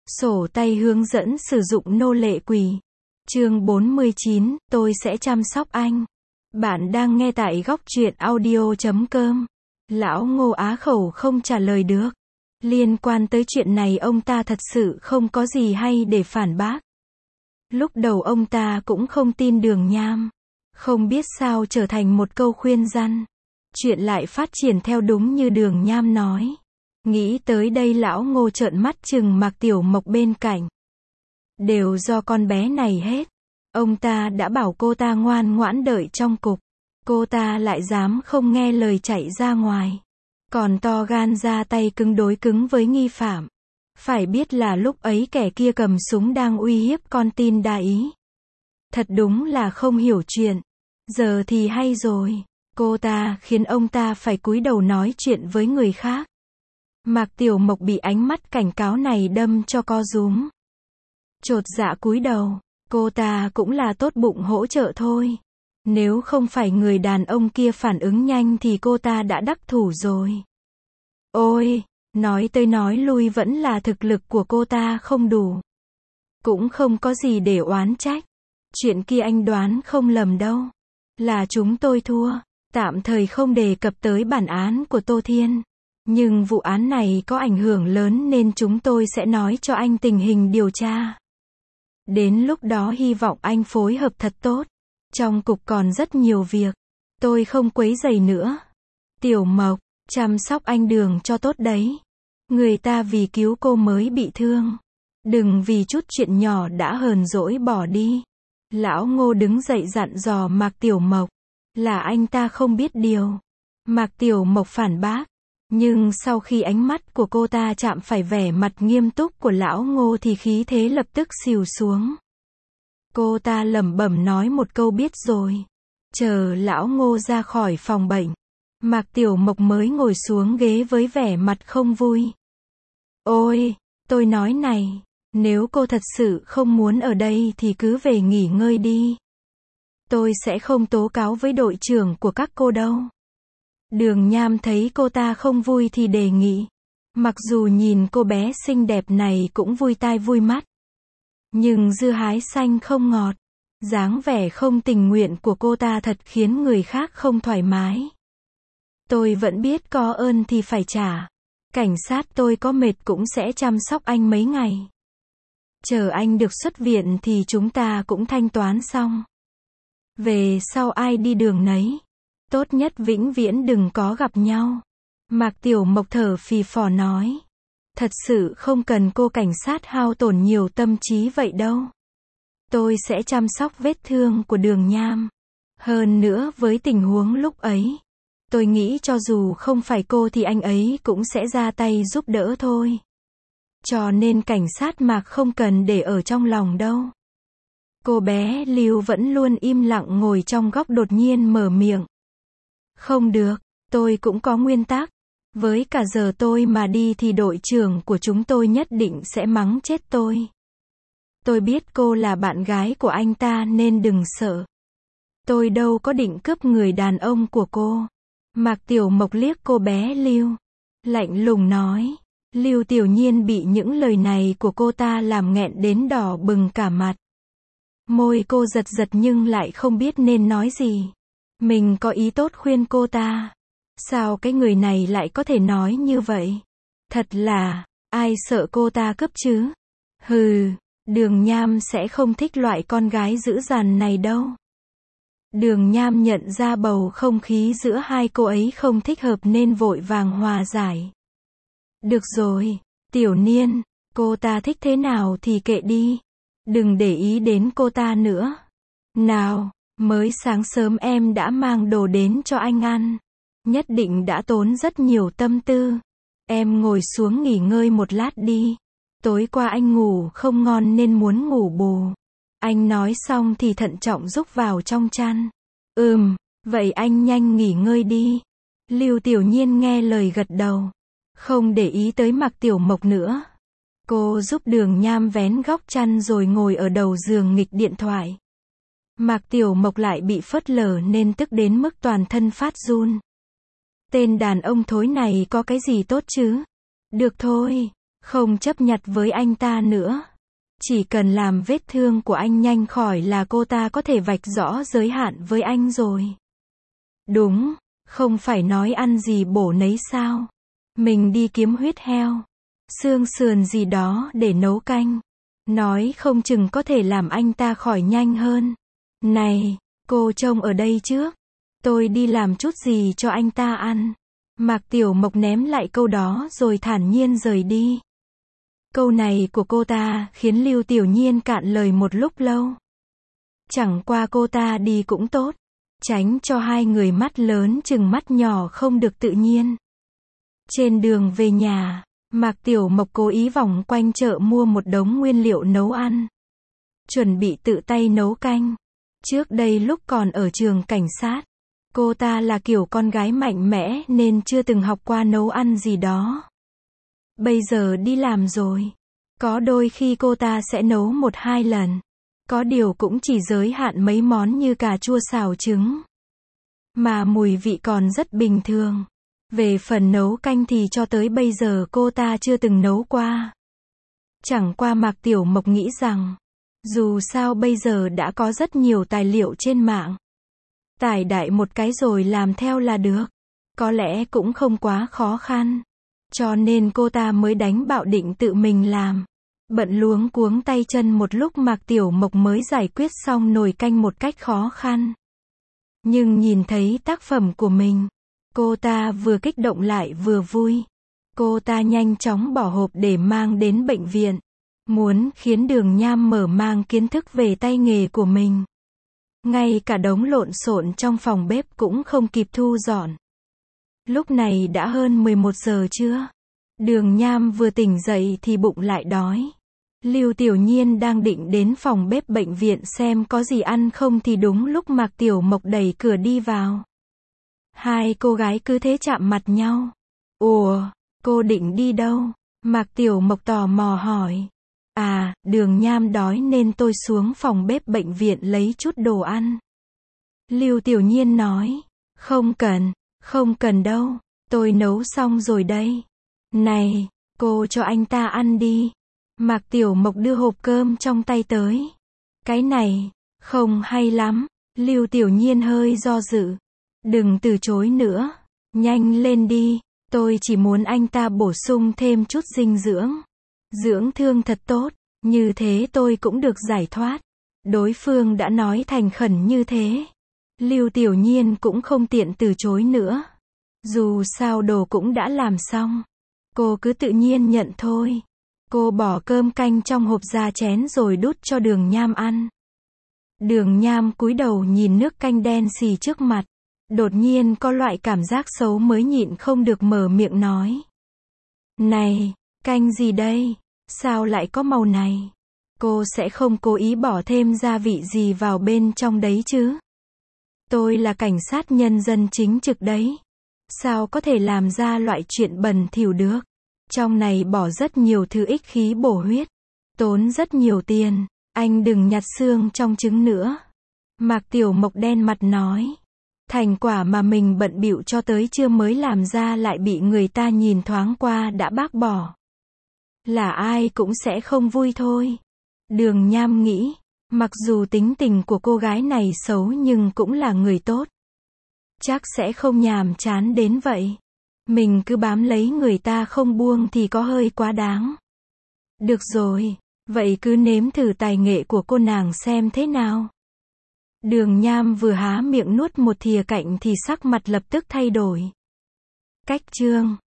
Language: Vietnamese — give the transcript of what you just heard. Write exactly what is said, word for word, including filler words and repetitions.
Sổ tay hướng dẫn sử dụng nô lệ quỷ. Chương bốn mươi chín, tôi sẽ chăm sóc anh. Bạn đang nghe tại góc truyện audio chấm com. Lão Ngô á khẩu không trả lời được. Liên quan tới chuyện này ông ta thật sự không có gì hay để phản bác. Lúc đầu ông ta cũng không tin Đường Nham. Không biết sao trở thành một câu khuyên răn. Chuyện lại phát triển theo đúng như Đường Nham nói. Nghĩ tới đây lão Ngô trợn mắt chừng Mạc Tiểu Mộc bên cạnh. Đều do con bé này hết. Ông ta đã bảo cô ta ngoan ngoãn đợi trong cục. Cô ta lại dám không nghe lời chạy ra ngoài. Còn to gan ra tay cứng đối cứng với nghi phạm. Phải biết là lúc ấy kẻ kia cầm súng đang uy hiếp con tin đa ý. Thật đúng là không hiểu chuyện. Giờ thì hay rồi. Cô ta khiến ông ta phải cúi đầu nói chuyện với người khác. Mạc Tiểu Mộc bị ánh mắt cảnh cáo này đâm cho co rúm. Chột dạ cúi đầu. Cô ta cũng là tốt bụng hỗ trợ thôi. Nếu không phải người đàn ông kia phản ứng nhanh thì cô ta đã đắc thủ rồi. Ôi, nói tới nói lui vẫn là thực lực của cô ta không đủ. Cũng không có gì để oán trách. Chuyện kia anh đoán không lầm đâu. Là chúng tôi thua. Tạm thời không đề cập tới bản án của Tô Thiên. Nhưng vụ án này có ảnh hưởng lớn nên chúng tôi sẽ nói cho anh tình hình điều tra. Đến lúc đó hy vọng anh phối hợp thật tốt. Trong cục còn rất nhiều việc. Tôi không quấy rầy nữa. Tiểu Mộc, chăm sóc anh Đường cho tốt đấy. Người ta vì cứu cô mới bị thương. Đừng vì chút chuyện nhỏ đã hờn dỗi bỏ đi. Lão Ngô đứng dậy dặn dò Mạc Tiểu Mộc. Là anh ta không biết điều. Mạc Tiểu Mộc phản bác. Nhưng sau khi ánh mắt của cô ta chạm phải vẻ mặt nghiêm túc của lão Ngô thì khí thế lập tức xìu xuống. Cô ta lẩm bẩm nói một câu biết rồi. Chờ lão Ngô ra khỏi phòng bệnh. Mạc Tiểu Mộc mới ngồi xuống ghế với vẻ mặt không vui. Ôi, tôi nói này, nếu cô thật sự không muốn ở đây thì cứ về nghỉ ngơi đi. Tôi sẽ không tố cáo với đội trưởng của các cô đâu. Đường Nham thấy cô ta không vui thì đề nghị. Mặc dù nhìn cô bé xinh đẹp này cũng vui tai vui mắt. Nhưng dưa hái xanh không ngọt. Dáng vẻ không tình nguyện của cô ta thật khiến người khác không thoải mái. Tôi vẫn biết có ơn thì phải trả. Cảnh sát tôi có mệt cũng sẽ chăm sóc anh mấy ngày. Chờ anh được xuất viện thì chúng ta cũng thanh toán xong. Về sau ai đi đường nấy. Tốt nhất vĩnh viễn đừng có gặp nhau. Mạc Tiểu Mộc thở phì phò nói. Thật sự không cần cô cảnh sát hao tổn nhiều tâm trí vậy đâu. Tôi sẽ chăm sóc vết thương của Đường Nham. Hơn nữa với tình huống lúc ấy. Tôi nghĩ cho dù không phải cô thì anh ấy cũng sẽ ra tay giúp đỡ thôi. Cho nên cảnh sát Mạc không cần để ở trong lòng đâu. Cô bé Lưu vẫn luôn im lặng ngồi trong góc đột nhiên mở miệng. Không được, tôi cũng có nguyên tắc. Với cả giờ tôi mà đi thì đội trưởng của chúng tôi nhất định sẽ mắng chết tôi. Tôi biết cô là bạn gái của anh ta nên đừng sợ. Tôi đâu có định cướp người đàn ông của cô. Mạc Tiểu Mộc liếc cô bé Lưu. Lạnh lùng nói. Lưu Tiểu Nhiên bị những lời này của cô ta làm nghẹn đến đỏ bừng cả mặt. Môi cô giật giật nhưng lại không biết nên nói gì. Mình có ý tốt khuyên cô ta. Sao cái người này lại có thể nói như vậy? Thật là, ai sợ cô ta cướp chứ? Hừ, Đường Nham sẽ không thích loại con gái dữ dằn này đâu. Đường Nham nhận ra bầu không khí giữa hai cô ấy không thích hợp nên vội vàng hòa giải. Được rồi, Tiểu Niên, cô ta thích thế nào thì kệ đi. Đừng để ý đến cô ta nữa. Nào, mới sáng sớm em đã mang đồ đến cho anh ăn. Nhất định đã tốn rất nhiều tâm tư. Em ngồi xuống nghỉ ngơi một lát đi. Tối qua anh ngủ không ngon nên muốn ngủ bù. Anh nói xong thì thận trọng rúc vào trong chăn. Ừm, vậy anh nhanh nghỉ ngơi đi. Lưu Tiểu Nhiên nghe lời gật đầu. Không để ý tới Mạc Tiểu Mộc nữa. Cô giúp Đường Nham vén góc chăn rồi ngồi ở đầu giường nghịch điện thoại. Mạc Tiểu Mộc lại bị phớt lờ nên tức đến mức toàn thân phát run. Tên đàn ông thối này có cái gì tốt chứ? Được thôi, Không chấp nhặt với anh ta nữa. Chỉ cần làm vết thương của anh nhanh khỏi là cô ta có thể vạch rõ giới hạn với anh rồi. Đúng, không phải nói ăn gì bổ nấy sao. Mình đi kiếm huyết heo, xương sườn gì đó để nấu canh. Nói không chừng có thể làm anh ta khỏi nhanh hơn. Này, cô trông ở đây trước. Tôi đi làm chút gì cho anh ta ăn. Mạc Tiểu Mộc ném lại câu đó rồi thản nhiên rời đi. Câu này của cô ta khiến Lưu Tiểu Nhiên cạn lời một lúc lâu. Chẳng qua cô ta đi cũng tốt. Tránh cho hai người mắt lớn chừng mắt nhỏ không được tự nhiên. Trên đường về nhà, Mạc Tiểu Mộc cố ý vòng quanh chợ mua một đống nguyên liệu nấu ăn. Chuẩn bị tự tay nấu canh. Trước đây lúc còn ở trường cảnh sát, cô ta là kiểu con gái mạnh mẽ nên chưa từng học qua nấu ăn gì đó. Bây giờ đi làm rồi. Có đôi khi cô ta sẽ nấu một hai lần. Có điều cũng chỉ giới hạn mấy món như cà chua xào trứng. Mà mùi vị còn rất bình thường. Về phần nấu canh thì cho tới bây giờ cô ta chưa từng nấu qua. Chẳng qua Mạc Tiểu Mộc nghĩ rằng, dù sao bây giờ đã có rất nhiều tài liệu trên mạng. Tải đại một cái rồi làm theo là được. Có lẽ cũng không quá khó khăn. Cho nên cô ta mới đánh bạo định tự mình làm. Bận luống cuống tay chân một lúc Mạc Tiểu Mộc mới giải quyết xong nồi canh một cách khó khăn. Nhưng nhìn thấy tác phẩm của mình, cô ta vừa kích động lại vừa vui. Cô ta nhanh chóng bỏ hộp để mang đến bệnh viện. Muốn khiến Đường Nham mở mang kiến thức về tay nghề của mình. Ngay cả đống lộn xộn trong phòng bếp cũng không kịp thu dọn. Lúc này đã hơn mười một giờ trưa. Đường Nham vừa tỉnh dậy thì bụng lại đói. Lưu Tiểu Nhiên đang định đến phòng bếp bệnh viện xem có gì ăn không thì đúng lúc Mạc Tiểu Mộc đẩy cửa đi vào. Hai cô gái cứ thế chạm mặt nhau. Ủa, cô định đi đâu? Mạc Tiểu Mộc tò mò hỏi. À, Đường Nham đói nên tôi xuống phòng bếp bệnh viện lấy chút đồ ăn. Lưu Tiểu Nhiên nói. Không cần, không cần đâu, tôi nấu xong rồi đây. Này, cô cho anh ta ăn đi. Mạc Tiểu Mộc đưa hộp cơm trong tay tới. Cái này, không hay lắm. Lưu Tiểu Nhiên hơi do dự. Đừng từ chối nữa. Nhanh lên đi. Tôi chỉ muốn anh ta bổ sung thêm chút dinh dưỡng. Dưỡng thương thật tốt. Như thế tôi cũng được giải thoát. Đối phương đã nói thành khẩn như thế. Lưu Tiểu Nhiên cũng không tiện từ chối nữa. Dù sao đồ cũng đã làm xong. Cô cứ tự nhiên nhận thôi. Cô bỏ cơm canh trong hộp ra chén rồi đút cho Đường Nham ăn. Đường Nham cúi đầu nhìn nước canh đen xì trước mặt. Đột nhiên có loại cảm giác xấu mới nhịn không được mở miệng nói. Này, canh gì đây? Sao lại có màu này? Cô sẽ không cố ý bỏ thêm gia vị gì vào bên trong đấy chứ? Tôi là cảnh sát nhân dân chính trực đấy. Sao có thể làm ra loại chuyện bẩn thỉu được? Trong này bỏ rất nhiều thứ ích khí bổ huyết. Tốn rất nhiều tiền. Anh đừng nhặt xương trong trứng nữa. Mạc Tiểu Mộc đen mặt nói. Thành quả mà mình bận bịu cho tới trưa mới làm ra lại bị người ta nhìn thoáng qua đã bác bỏ. Là ai cũng sẽ không vui thôi. Đường Nham nghĩ. Mặc dù tính tình của cô gái này xấu nhưng cũng là người tốt. Chắc sẽ không nhàm chán đến vậy. Mình cứ bám lấy người ta không buông thì có hơi quá đáng. Được rồi, vậy cứ nếm thử tài nghệ của cô nàng xem thế nào. Đường Nham vừa há miệng nuốt một thìa cạnh thì sắc mặt lập tức thay đổi. Cách chương